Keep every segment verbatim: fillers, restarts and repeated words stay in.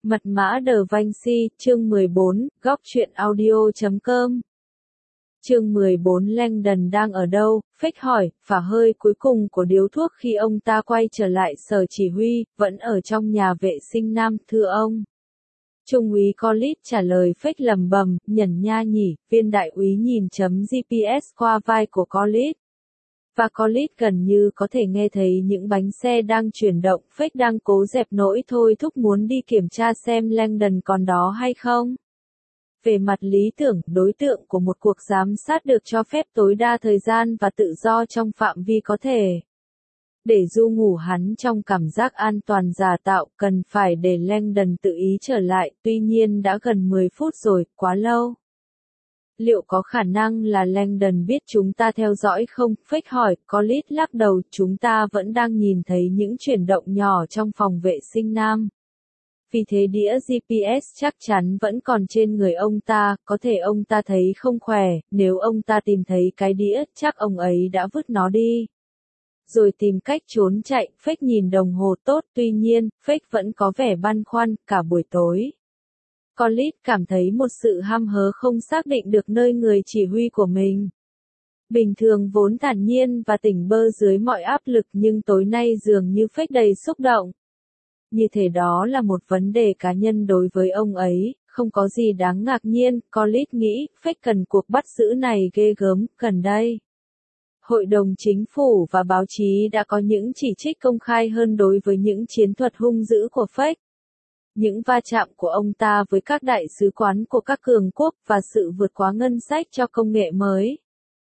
Mật mã Da Vinci, chương mười bốn, góc truyện audio chấm com. Chương mười bốn Langdon đang ở đâu? Fake hỏi, phả hơi cuối cùng của điếu thuốc khi ông ta quay trở lại sở chỉ huy, vẫn ở trong nhà vệ sinh nam, thưa ông. Trung úy Collis trả lời Fake lầm bầm, nhẩn nha nhỉ, viên đại úy nhìn chấm giê pê ét qua vai của Collis. Và Collis gần như có thể nghe thấy những bánh xe đang chuyển động, Fake đang cố dẹp nỗi thôi thúc muốn đi kiểm tra xem Langdon còn đó hay không. Về mặt lý tưởng, đối tượng của một cuộc giám sát được cho phép tối đa thời gian và tự do trong phạm vi có thể. Để du ngủ hắn trong cảm giác an toàn giả tạo, cần phải để Langdon tự ý trở lại, tuy nhiên đã gần mười phút rồi, quá lâu. Liệu có khả năng là Langdon biết chúng ta theo dõi không? Fake hỏi, Collis lắc đầu, chúng ta vẫn đang nhìn thấy những chuyển động nhỏ trong phòng vệ sinh nam. Vì thế đĩa giê pê ét chắc chắn vẫn còn trên người ông ta, có thể ông ta thấy không khỏe, nếu ông ta tìm thấy cái đĩa, chắc ông ấy đã vứt nó đi. Rồi tìm cách trốn chạy, Fake nhìn đồng hồ tốt, tuy nhiên, Fake vẫn có vẻ băn khoăn, cả buổi tối. Collis cảm thấy một sự hăm hớ không xác định được nơi người chỉ huy của mình. Bình thường vốn thản nhiên và tỉnh bơ dưới mọi áp lực nhưng tối nay dường như Fake đầy xúc động. Như thể đó là một vấn đề cá nhân đối với ông ấy, không có gì đáng ngạc nhiên, Collis nghĩ, Fake cần cuộc bắt giữ này ghê gớm, gần đây. Hội đồng chính phủ và báo chí đã có những chỉ trích công khai hơn đối với những chiến thuật hung dữ của Fake. Những va chạm của ông ta với các đại sứ quán của các cường quốc và sự vượt quá ngân sách cho công nghệ mới.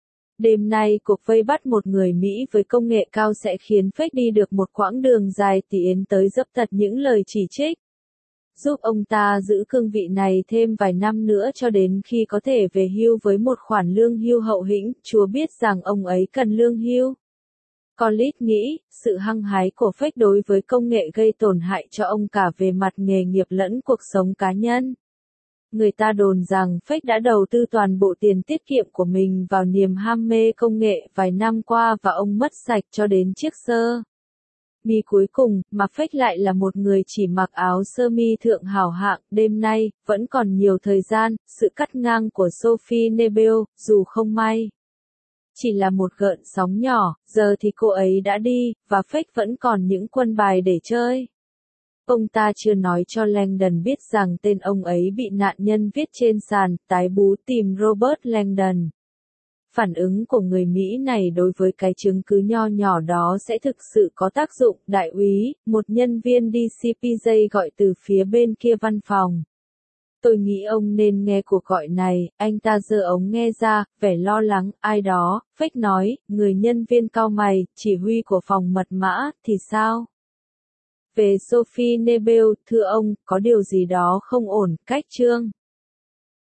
Đêm nay cuộc vây bắt một người Mỹ với công nghệ cao sẽ khiến Fake đi được một quãng đường dài tiến tới dập tắt những lời chỉ trích. Giúp ông ta giữ cương vị này thêm vài năm nữa cho đến khi có thể về hưu với một khoản lương hưu hậu hĩnh, Chúa biết rằng ông ấy cần lương hưu. Collis nghĩ, sự hăng hái của Fake đối với công nghệ gây tổn hại cho ông cả về mặt nghề nghiệp lẫn cuộc sống cá nhân. Người ta đồn rằng Fake đã đầu tư toàn bộ tiền tiết kiệm của mình vào niềm ham mê công nghệ vài năm qua và ông mất sạch cho đến chiếc sơ mi cuối cùng, mà Fake lại là một người chỉ mặc áo sơ mi thượng hảo hạng. Đêm nay, vẫn còn nhiều thời gian, sự cắt ngang của Sophie Nebel, dù không may. Chỉ là một gợn sóng nhỏ, giờ thì cô ấy đã đi, và Fake vẫn còn những quân bài để chơi. Ông ta chưa nói cho Langdon biết rằng tên ông ấy bị nạn nhân viết trên sàn, tái bú tìm Robert Langdon. Phản ứng của người Mỹ này đối với cái chứng cứ nho nhỏ đó sẽ thực sự có tác dụng, đại úy, một nhân viên đê xê pê giê gọi từ phía bên kia văn phòng. Tôi nghĩ ông nên nghe cuộc gọi này, anh ta giơ ống nghe ra, vẻ lo lắng, ai đó, Fake nói, người nhân viên cau mày, chỉ huy của phòng mật mã, thì sao? Về Sophie Nebel, thưa ông, có điều gì đó không ổn, cách chương.